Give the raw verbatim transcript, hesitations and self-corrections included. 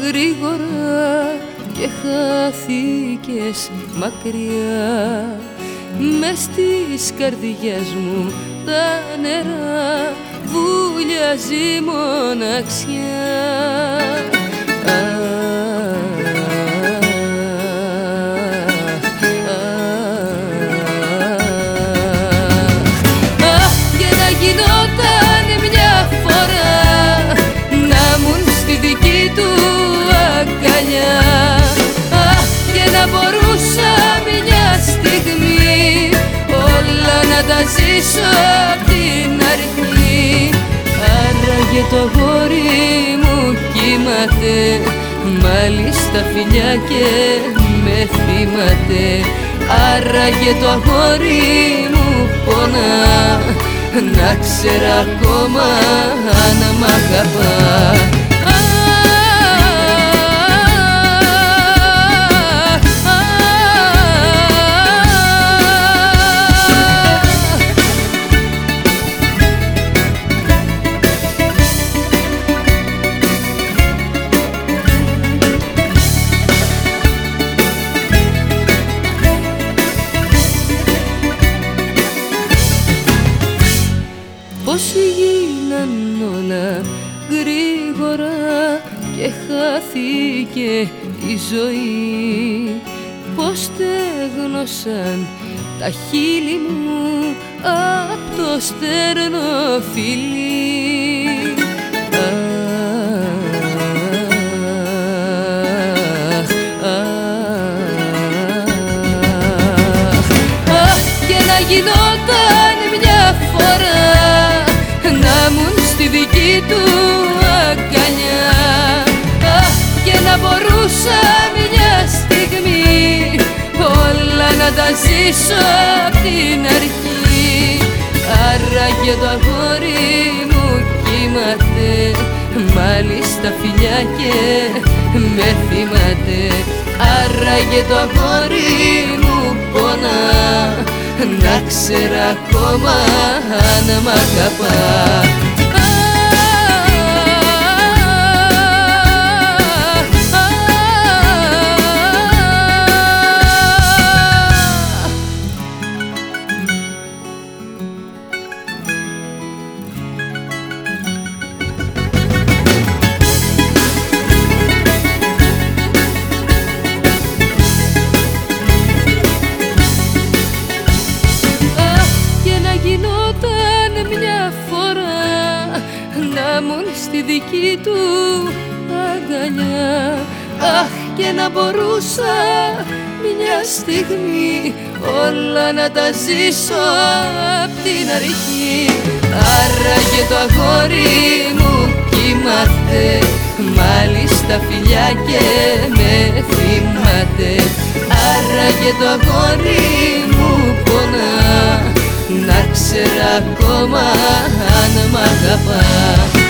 γρήγορα και χάθηκες μακριά. Μες στις καρδιές μου τα νερά βουλιάζει μοναξιά. Αχ, και να γινόταν μια φορά να μουν στη δική του αγκαλιά. Αχ, και να μπορούσα μια στιγμή όλα να τα ζήσω απ' την αρχή. Άραγε το αγόρι μου κοιμάται, μάλιστα φιλιά και με θυμάται. Άραγε το αγόρι μου πονά, να ξέρα ακόμα αν μ' αγαπά. Πώς γίναν όλα γρήγορα και χάθηκε η ζωή. Πώς στέγνωσαν τα χείλη μου απ' το στέρνο φιλί. Αχ, και να γινόταν μια φορά να μουν στη δική του αγκαλιά. Αχ, και να μπορούσα μια στιγμή όλα να τα ζήσω απ' την αρχή. Άραγε το αγόρι μου κοιμάται, μάλιστα φιλιά και με θυμάται. Άραγε το αγόρι μου πονά, να ξέρα ακόμα αν μ' αγαπά. Να μουν στη δική του αγκαλιά. Αχ, και να μπορούσα μια στιγμή όλα να τα ζήσω απ' την αρχή. Άραγε το αγόρι μου κοιμάται, μάλιστα φιλιά και με θυμάται. Άραγε το αγόρι μου πονά, να ξέρα ακόμα αν μ' αγαπά.